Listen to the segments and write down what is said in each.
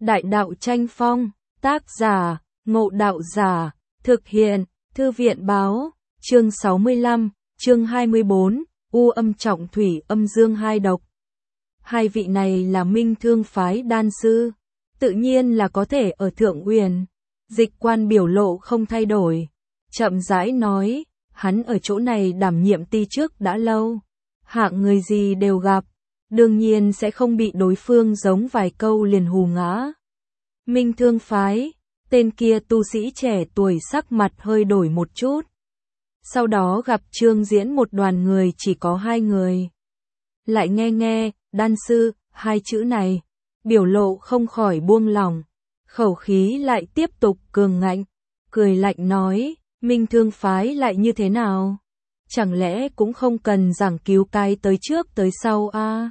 Đại đạo tranh phong, tác giả, Ngộ Đạo Giả, thực hiện, Thư viện báo, chương 65, chương 24, U âm trọng thủy âm dương hai độc. Hai vị này là Minh Thương phái đan sư, tự nhiên là có thể ở Thượng Uyển. Dịch Quan biểu lộ không thay đổi, chậm rãi nói, hắn ở chỗ này đảm nhiệm ti trước đã lâu, hạng người gì đều gặp, đương nhiên sẽ không bị đối phương giống vài câu liền hù ngã. Minh Thương phái, tên kia tu sĩ trẻ tuổi sắc mặt hơi đổi một chút. Sau đó gặp Trương Diễn một đoàn người chỉ có 2 người. Lại nghe, đan sư, 2 chữ này, biểu lộ không khỏi buông lỏng, khẩu khí lại tiếp tục cường ngạnh, cười lạnh nói, Minh Thương phái lại như thế nào? Chẳng lẽ cũng không cần giảng cứu cái tới trước tới sau a?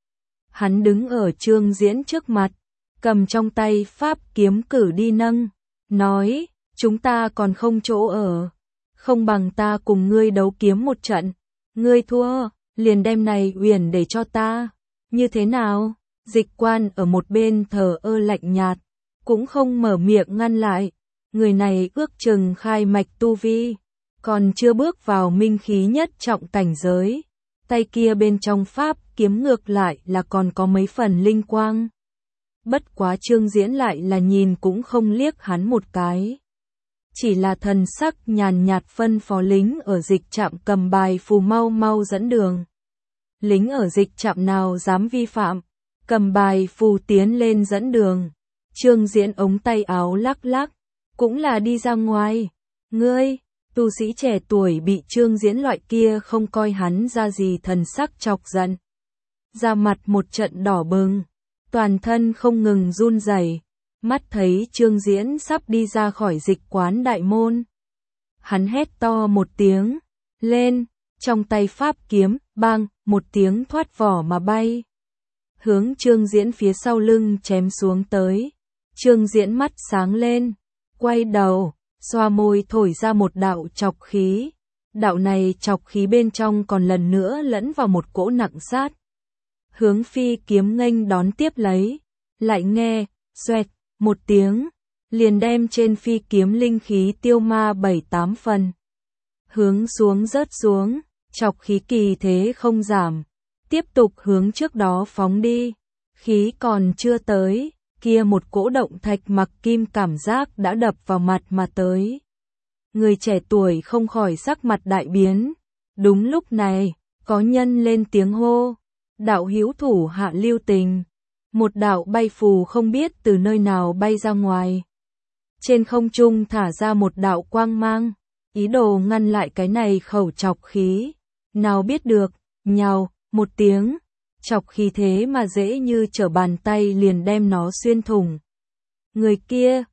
Hắn đứng ở Trương Diễn trước mặt, cầm trong tay pháp kiếm cử đi nâng, nói, chúng ta còn không chỗ ở, không bằng ta cùng ngươi đấu kiếm một trận, ngươi thua, liền đem này Uyển để cho ta, như thế nào? Dịch Quan ở một bên thờ ơ lạnh nhạt, cũng không mở miệng ngăn lại, người này ước chừng khai mạch tu vi, còn chưa bước vào minh khí nhất trọng cảnh giới, tay kia bên trong pháp kiếm ngược lại là còn có mấy phần linh quang. Bất quá Trương Diễn lại là nhìn cũng không liếc hắn một cái. Chỉ là thần sắc nhàn nhạt phân phó lính ở dịch trạm cầm bài phù mau dẫn đường. Lính ở dịch trạm nào dám vi phạm, cầm bài phù tiến lên dẫn đường. Trương Diễn ống tay áo lắc lắc, cũng là đi ra ngoài. Ngươi, tu sĩ trẻ tuổi bị Trương Diễn loại kia không coi hắn ra gì thần sắc chọc giận. Da mặt một trận đỏ bừng, toàn thân không ngừng run rẩy, mắt thấy Trương Diễn sắp đi ra khỏi dịch quán đại môn. Hắn hét to một tiếng, lên, trong tay pháp kiếm, bang, một tiếng thoát vỏ mà bay. Hướng Trương Diễn phía sau lưng chém xuống tới. Trương Diễn mắt sáng lên, quay đầu, xoa môi thổi ra một đạo chọc khí. Đạo này chọc khí bên trong còn lần nữa lẫn vào một cỗ nặng sát. Hướng phi kiếm nghênh đón tiếp lấy, lại nghe, xoẹt, một tiếng, liền đem trên phi kiếm linh khí tiêu ma 7-8 phần. Hướng xuống rớt xuống, chọc khí kỳ thế không giảm, tiếp tục hướng trước đó phóng đi, khí còn chưa tới, kia một cỗ động thạch mặc kim cảm giác đã đập vào mặt mà tới. Người trẻ tuổi không khỏi sắc mặt đại biến, đúng lúc này, có nhân lên tiếng hô. Đạo hữu thủ hạ lưu tình, một đạo bay phù không biết từ nơi nào bay ra ngoài. Trên không trung thả ra một đạo quang mang, ý đồ ngăn lại cái này khẩu chọc khí. Nào biết được, nhào, một tiếng, chọc khí thế mà dễ như trở bàn tay liền đem nó xuyên thủng. Người kia,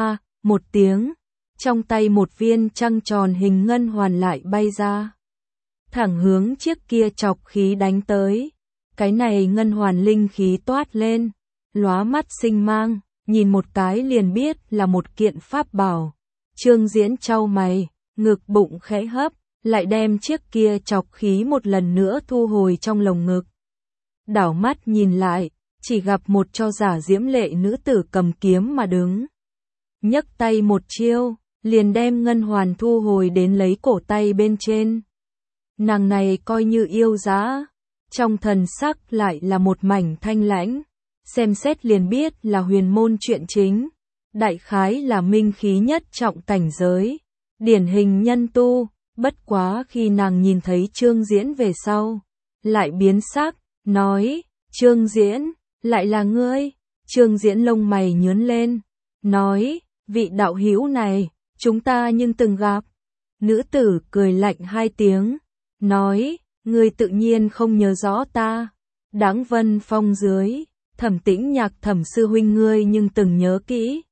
một tiếng, trong tay một viên trăng tròn hình ngân hoàn lại bay ra. Thẳng hướng chiếc kia chọc khí đánh tới. Cái này ngân hoàn linh khí toát lên, lóa mắt sinh mang, nhìn một cái liền biết là một kiện pháp bảo. Trương Diễn chau mày, ngực bụng khẽ hấp, lại đem chiếc kia chọc khí một lần nữa thu hồi trong lồng ngực. Đảo mắt nhìn lại, chỉ gặp một cho giả diễm lệ nữ tử cầm kiếm mà đứng. Nhấc tay một chiêu, liền đem ngân hoàn thu hồi đến lấy cổ tay bên trên. Nàng này coi như yêu dã. Trong thần sắc lại là một mảnh thanh lãnh, xem xét liền biết là huyền môn chuyện chính, đại khái là minh khí nhất trọng cảnh giới, điển hình nhân tu, bất quá khi nàng nhìn thấy Trương Diễn về sau, lại biến sắc, nói, Trương Diễn, lại là ngươi, Trương Diễn lông mày nhướng lên, nói, vị đạo hữu này, chúng ta nhưng từng gặp, nữ tử cười lạnh 2 tiếng, nói, ngươi tự nhiên không nhớ rõ ta. Đáng Vân Phong dưới, Thẩm Tĩnh Nhạc Thẩm sư huynh ngươi nhưng từng nhớ kỹ.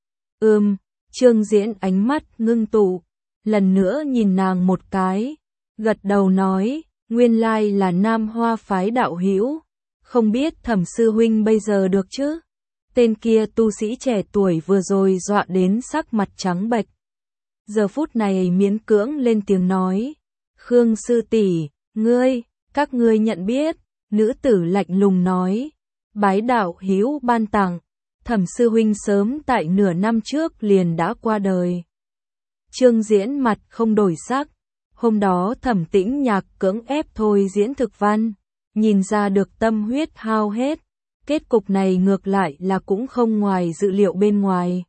Trương Diễn ánh mắt ngưng tụ, lần nữa nhìn nàng một cái, gật đầu nói, nguyên lai là Nam Hoa phái đạo hữu, không biết Thẩm sư huynh bây giờ được chứ? Tên kia tu sĩ trẻ tuổi vừa rồi dọa đến sắc mặt trắng bệch. Giờ phút này miễn cưỡng lên tiếng nói, Khương sư tỷ, các ngươi nhận biết, nữ tử lạnh lùng nói, bái đạo hữu ban tặng, Thẩm sư huynh sớm tại nửa năm trước liền đã qua đời. Trương Diễn mặt không đổi sắc. Hôm đó Thẩm Tĩnh Nhạc cưỡng ép thôi diễn thực văn, nhìn ra được tâm huyết hao hết. Kết cục này ngược lại là cũng không ngoài dự liệu bên ngoài.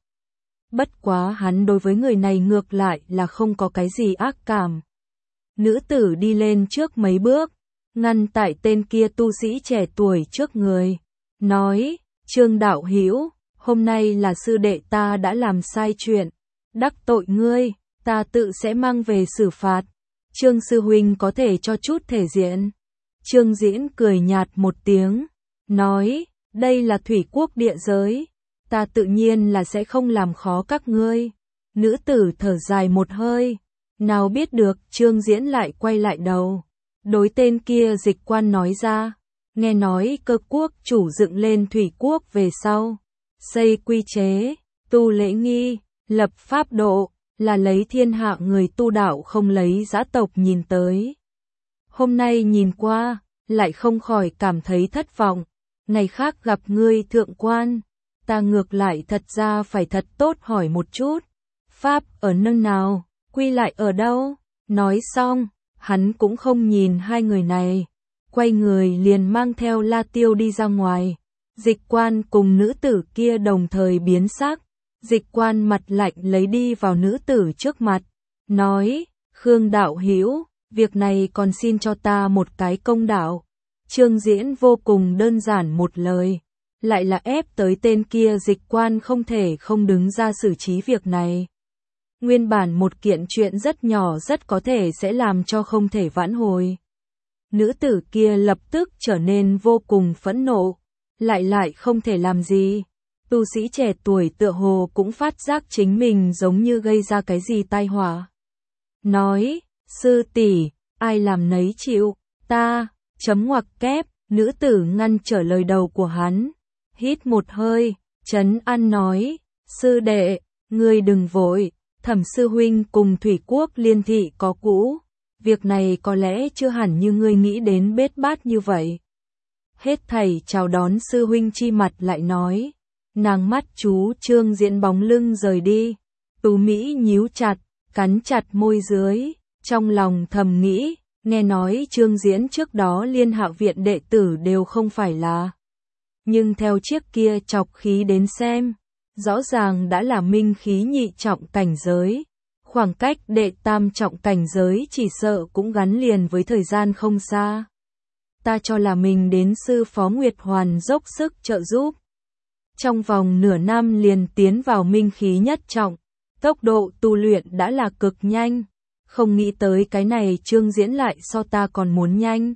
Bất quá hắn đối với người này ngược lại là không có cái gì ác cảm. Nữ tử đi lên trước mấy bước, ngăn tại tên kia tu sĩ trẻ tuổi trước người, nói: Trương đạo hữu, hôm nay là sư đệ ta đã làm sai chuyện, đắc tội ngươi, ta tự sẽ mang về xử phạt. Trương sư huynh có thể cho chút thể diện. Trương Diễn cười nhạt một tiếng, nói: đây là thủy quốc địa giới, ta tự nhiên là sẽ không làm khó các ngươi. Nữ tử thở dài một hơi, nào biết được Trương Diễn lại quay lại đầu, đối tên kia dịch quan nói ra: nghe nói Cơ quốc chủ dựng lên thủy quốc về sau, xây quy chế, tu lễ nghi, lập pháp độ, là lấy thiên hạ người tu đạo không lấy dã tộc nhìn tới. Hôm nay nhìn qua, lại không khỏi cảm thấy thất vọng. Ngày khác gặp ngươi thượng quan, ta ngược lại thật ra phải thật tốt hỏi một chút. Pháp ở nơi nào, quy lại ở đâu? Nói xong, hắn cũng không nhìn hai người này, quay người liền mang theo La Tiêu đi ra ngoài. Dịch quan cùng nữ tử kia đồng thời biến sắc. Dịch quan mặt lạnh lấy đi vào nữ tử trước mặt, nói: Khương đạo hữu, việc này còn xin cho ta một cái công đạo. Trương Diễn vô cùng đơn giản một lời, lại là ép tới tên kia dịch quan không thể không đứng ra xử trí việc này. Nguyên bản một kiện chuyện rất nhỏ rất có thể sẽ làm cho không thể vãn hồi. Nữ tử kia lập tức trở nên vô cùng phẫn nộ, lại không thể làm gì. Tu sĩ trẻ tuổi tựa hồ cũng phát giác chính mình giống như gây ra cái gì tai họa. Nói: sư tỷ, ai làm nấy chịu, ta, chấm ngoặc kép, nữ tử ngăn trở lời đầu của hắn. Hít một hơi, trấn an nói: sư đệ, ngươi đừng vội, Thẩm sư huynh cùng thủy quốc liên thị có cũ. Việc này có lẽ chưa hẳn như ngươi nghĩ đến bết bát như vậy. Hết thảy chào đón sư huynh chi mặt lại nói. Nàng mắt chú Trương Diễn bóng lưng rời đi, tú mỹ nhíu chặt, cắn chặt môi dưới, trong lòng thầm nghĩ, nghe nói Trương Diễn trước đó Liên Hạo viện đệ tử đều không phải là. Nhưng theo chiếc kia chọc khí đến xem, rõ ràng đã là minh khí nhị trọng cảnh giới, khoảng cách đệ tam trọng cảnh giới chỉ sợ cũng gắn liền với thời gian không xa. Ta cho là mình đến sư phó Nguyệt Hoàn dốc sức trợ giúp. Trong vòng nửa năm liền tiến vào minh khí nhất trọng, tốc độ tu luyện đã là cực nhanh, không nghĩ tới cái này Trương Diễn lại so ta còn muốn nhanh.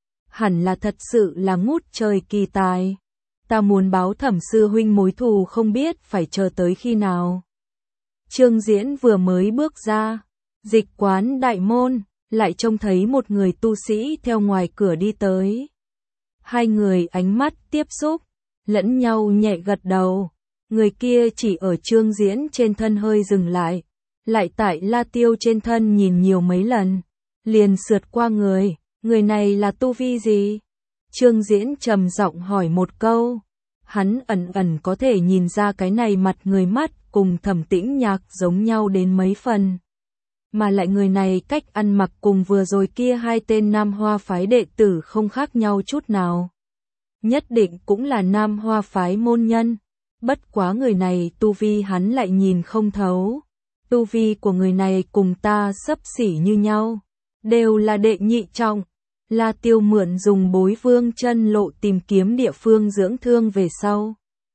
Hẳn là thật sự là ngút trời kỳ tài. Ta muốn báo Thẩm sư huynh mối thù không biết phải chờ tới khi nào. Trương Diễn vừa mới bước ra, dịch quán đại môn, lại trông thấy một người tu sĩ theo ngoài cửa đi tới. Hai người ánh mắt tiếp xúc, lẫn nhau nhẹ gật đầu, người kia chỉ ở Trương Diễn trên thân hơi dừng lại tại La Tiêu trên thân nhìn nhiều mấy lần, liền sượt qua người này là tu vi gì? Trương Diễn trầm giọng hỏi một câu, hắn ẩn có thể nhìn ra cái này mặt người mắt cùng Thẩm Tĩnh Nhạc giống nhau đến mấy phần. Mà lại người này cách ăn mặc cùng vừa rồi kia hai tên Nam Hoa phái đệ tử không khác nhau chút nào. Nhất định cũng là Nam Hoa phái môn nhân, bất quá người này tu vi hắn lại nhìn không thấu. Tu vi của người này cùng ta xấp xỉ như nhau, đều là đệ nhị trọng. La Tiêu mượn dùng Bối Vương chân lộ tìm kiếm địa phương dưỡng thương về sau.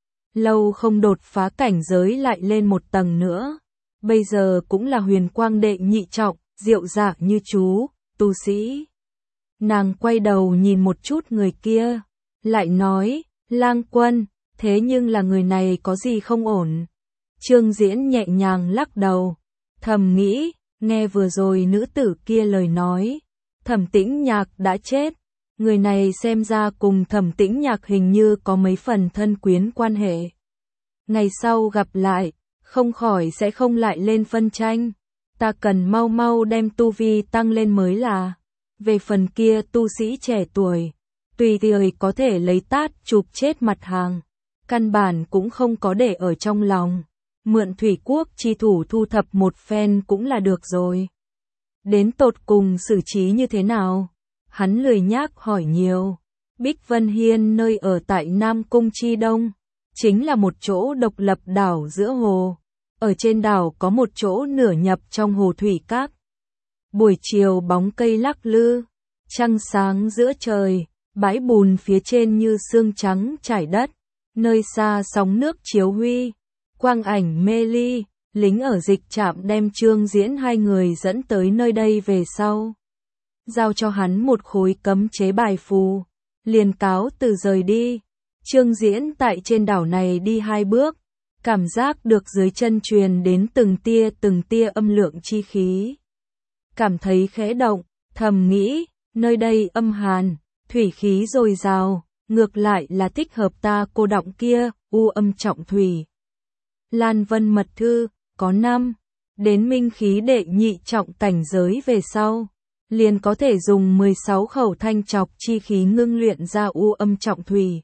Lâu không đột phá cảnh giới lại lên một tầng nữa. Bây giờ cũng là huyền quang đệ nhị trọng, diệu dạ như chú, tu sĩ. Nàng quay đầu nhìn một chút người kia, lại nói, Lang Quân, thế nhưng là người này có gì không ổn? Trương Diễn nhẹ nhàng lắc đầu, thầm nghĩ, nghe vừa rồi nữ tử kia lời nói, Thẩm Tĩnh Nhạc đã chết, người này xem ra cùng Thẩm Tĩnh Nhạc hình như có mấy phần thân quyến quan hệ. Ngày sau gặp lại, không khỏi sẽ không lại lên phân tranh, ta cần mau mau đem tu vi tăng lên mới là. Về phần kia tu sĩ trẻ tuổi, tùy tiời có thể lấy tát chụp chết mặt hàng, căn bản cũng không có để ở trong lòng. Mượn thủy quốc chi thủ thu thập một phen cũng là được rồi. Đến tột cùng xử trí như thế nào? Hắn lười nhác hỏi nhiều. Bích Vân Hiên nơi ở tại Nam Cung chi đông, chính là một chỗ độc lập đảo giữa hồ. Ở trên đảo có một chỗ nửa nhập trong hồ thủy các. Buổi chiều bóng cây lắc lư, trăng sáng giữa trời, bãi bùn phía trên như sương trắng trải đất, nơi xa sóng nước chiếu huy, quang ảnh mê ly, lính ở dịch trạm đem Trương Diễn hai người dẫn tới nơi đây về sau. Giao cho hắn một khối cấm chế bài phù, liền cáo từ rời đi. Trương Diễn tại trên đảo này đi 2 bước, cảm giác được dưới chân truyền đến từng tia âm lượng chi khí. Cảm thấy khẽ động, thầm nghĩ, nơi đây âm hàn, thủy khí dồi dào, ngược lại là thích hợp ta cô đọng kia, u âm trọng thủy. Lan Vân mật thư, có 5, đến minh khí đệ nhị trọng cảnh giới về sau, liền có thể dùng 16 khẩu thanh chọc chi khí ngưng luyện ra u âm trọng thủy.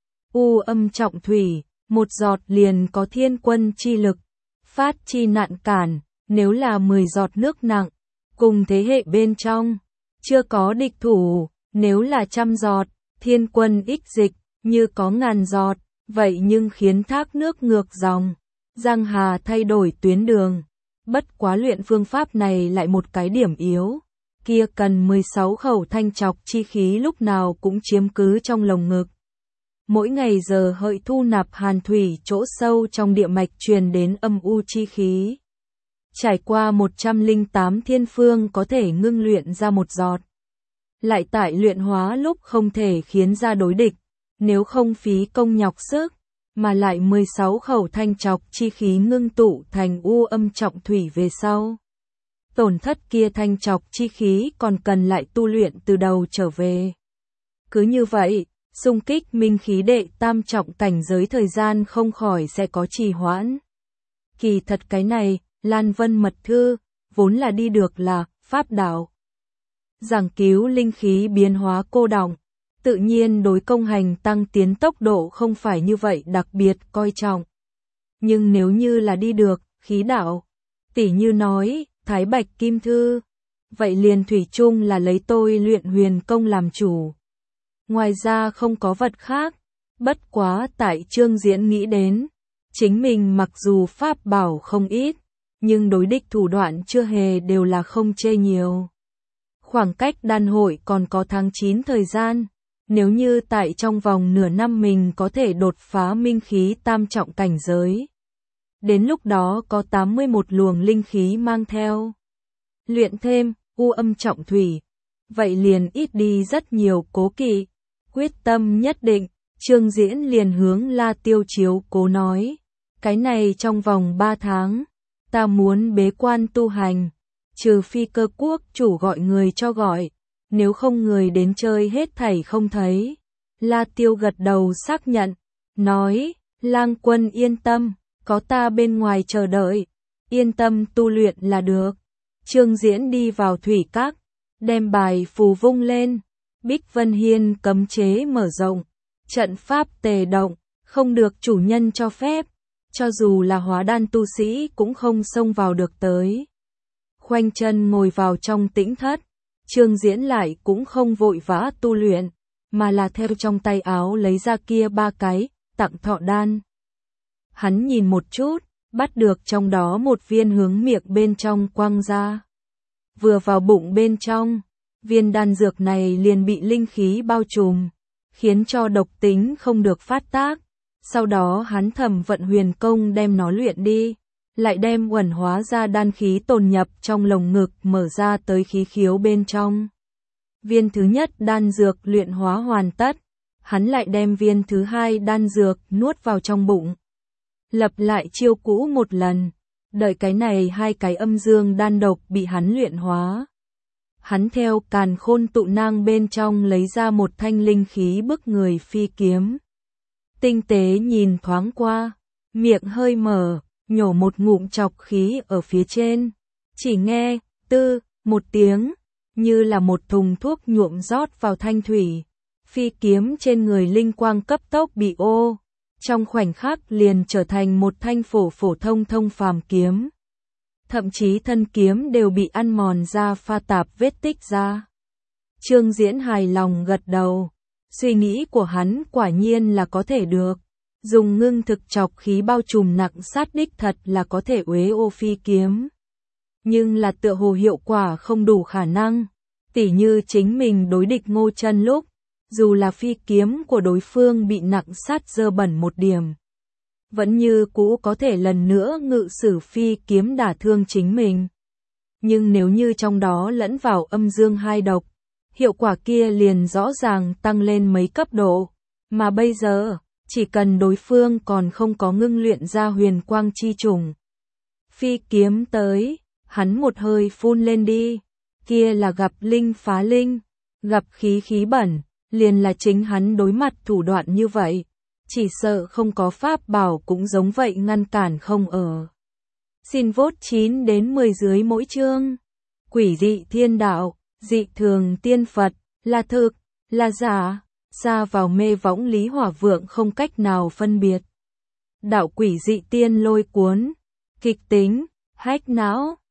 U âm trọng thủy, một giọt liền có thiên quân chi lực, phát chi nạn cản, nếu là 10 giọt nước nặng, cùng thế hệ bên trong, chưa có địch thủ, nếu là 100 giọt, thiên quân ích dịch, như có ngàn giọt, vậy nhưng khiến thác nước ngược dòng, giang hà thay đổi tuyến đường. Bất quá luyện phương pháp này lại một cái điểm yếu, kia cần 16 khẩu thanh chọc chi khí lúc nào cũng chiếm cứ trong lồng ngực. Mỗi ngày giờ hợi thu nạp hàn thủy chỗ sâu trong địa mạch truyền đến âm u chi khí. Trải qua 108 thiên phương có thể ngưng luyện ra một giọt. Lại tại luyện hóa lúc không thể khiến ra đối địch, nếu không phí công nhọc sức, mà lại 16 khẩu thanh chọc chi khí ngưng tụ thành u âm trọng thủy về sau. Tổn thất kia thanh chọc chi khí còn cần lại tu luyện từ đầu trở về. Cứ như vậy, xung kích minh khí đệ tam trọng cảnh giới thời gian không khỏi sẽ có trì hoãn. Kỳ thật cái này, Lan Vân mật thư, vốn là đi được là pháp đạo. Giảng cứu linh khí biến hóa cô đọng, tự nhiên đối công hành tăng tiến tốc độ không phải như vậy đặc biệt coi trọng. Nhưng nếu như là đi được, khí đạo, tỉ như nói, Thái Bạch Kim Thư, vậy liền thủy chung là lấy tôi luyện huyền công làm chủ. Ngoài ra không có vật khác, bất quá tại Trương Diễn nghĩ đến, chính mình mặc dù pháp bảo không ít, nhưng đối địch thủ đoạn chưa hề đều là không chê nhiều. Khoảng cách đan hội còn có tháng 9 thời gian, nếu như tại trong vòng nửa năm mình có thể đột phá minh khí tam trọng cảnh giới. Đến lúc đó có 81 luồng linh khí mang theo. Luyện thêm, u âm trọng thủy. Vậy liền ít đi rất nhiều cố kỵ. Quyết tâm nhất định, Trương Diễn liền hướng La Tiêu chiếu cố nói. Cái này trong vòng 3 tháng, ta muốn bế quan tu hành. Trừ phi Cơ quốc chủ gọi người cho gọi. Nếu không người đến chơi hết thảy không thấy. La Tiêu gật đầu xác nhận. Nói, lang quân yên tâm. Có ta bên ngoài chờ đợi, yên tâm tu luyện là được. Trương Diễn đi vào thủy các, đem bài phù vung lên, Bích Vân Hiên cấm chế mở rộng, trận pháp tề động, không được chủ nhân cho phép, cho dù là hóa đan tu sĩ cũng không xông vào được tới. Khoanh chân ngồi vào trong tĩnh thất, Trương Diễn lại cũng không vội vã tu luyện, mà là theo trong tay áo lấy ra kia 3 cái, tặng thọ đan. Hắn nhìn một chút, bắt được trong đó một viên hướng miệng bên trong quăng ra. Vừa vào bụng bên trong, viên đan dược này liền bị linh khí bao trùm, khiến cho độc tính không được phát tác. Sau đó hắn thầm vận huyền công đem nó luyện đi, lại đem uẩn hóa ra đan khí tồn nhập trong lồng ngực mở ra tới khí khiếu bên trong. Viên thứ nhất đan dược luyện hóa hoàn tất, hắn lại đem viên thứ hai đan dược nuốt vào trong bụng. Lập lại chiêu cũ một lần, đợi cái này 2 cái âm dương đan độc bị hắn luyện hóa. Hắn theo càn khôn tụ nang bên trong lấy ra một thanh linh khí bức người phi kiếm. Tinh tế nhìn thoáng qua, miệng hơi mở, nhổ một ngụm chọc khí ở phía trên. Chỉ nghe, tư, một tiếng, như là một thùng thuốc nhuộm rót vào thanh thủy. Phi kiếm trên người linh quang cấp tốc bị trong khoảnh khắc liền trở thành một thanh phổ thông thông phàm kiếm. Thậm chí thân kiếm đều bị ăn mòn ra pha tạp vết tích ra. Trương Diễn hài lòng gật đầu, suy nghĩ của hắn quả nhiên là có thể được. Dùng ngưng thực chọc khí bao trùm nặng sát đích thật là có thể uế ô phi kiếm. Nhưng là tựa hồ hiệu quả không đủ khả năng. Tỉ như chính mình đối địch Ngô Chân lúc, dù là phi kiếm của đối phương bị nặng sát dơ bẩn một điểm, vẫn như cũ có thể lần nữa ngự sử phi kiếm đả thương chính mình. Nhưng nếu như trong đó lẫn vào âm dương hai độc, hiệu quả kia liền rõ ràng tăng lên mấy cấp độ. Mà bây giờ, chỉ cần đối phương còn không có ngưng luyện ra huyền quang chi trùng. Phi kiếm tới, hắn một hơi phun lên đi, kia là gặp linh phá linh, gặp khí khí bẩn, liền là chính hắn đối mặt thủ đoạn như vậy. Chỉ sợ không có pháp bảo cũng giống vậy ngăn cản không ở. Xin vote 9 đến 10 dưới mỗi chương. Quỷ dị thiên đạo, dị thường tiên Phật, là thực, là giả, xa vào mê võng Lý Hỏa Vượng không cách nào phân biệt. Đạo quỷ dị tiên lôi cuốn, kịch tính, hách não.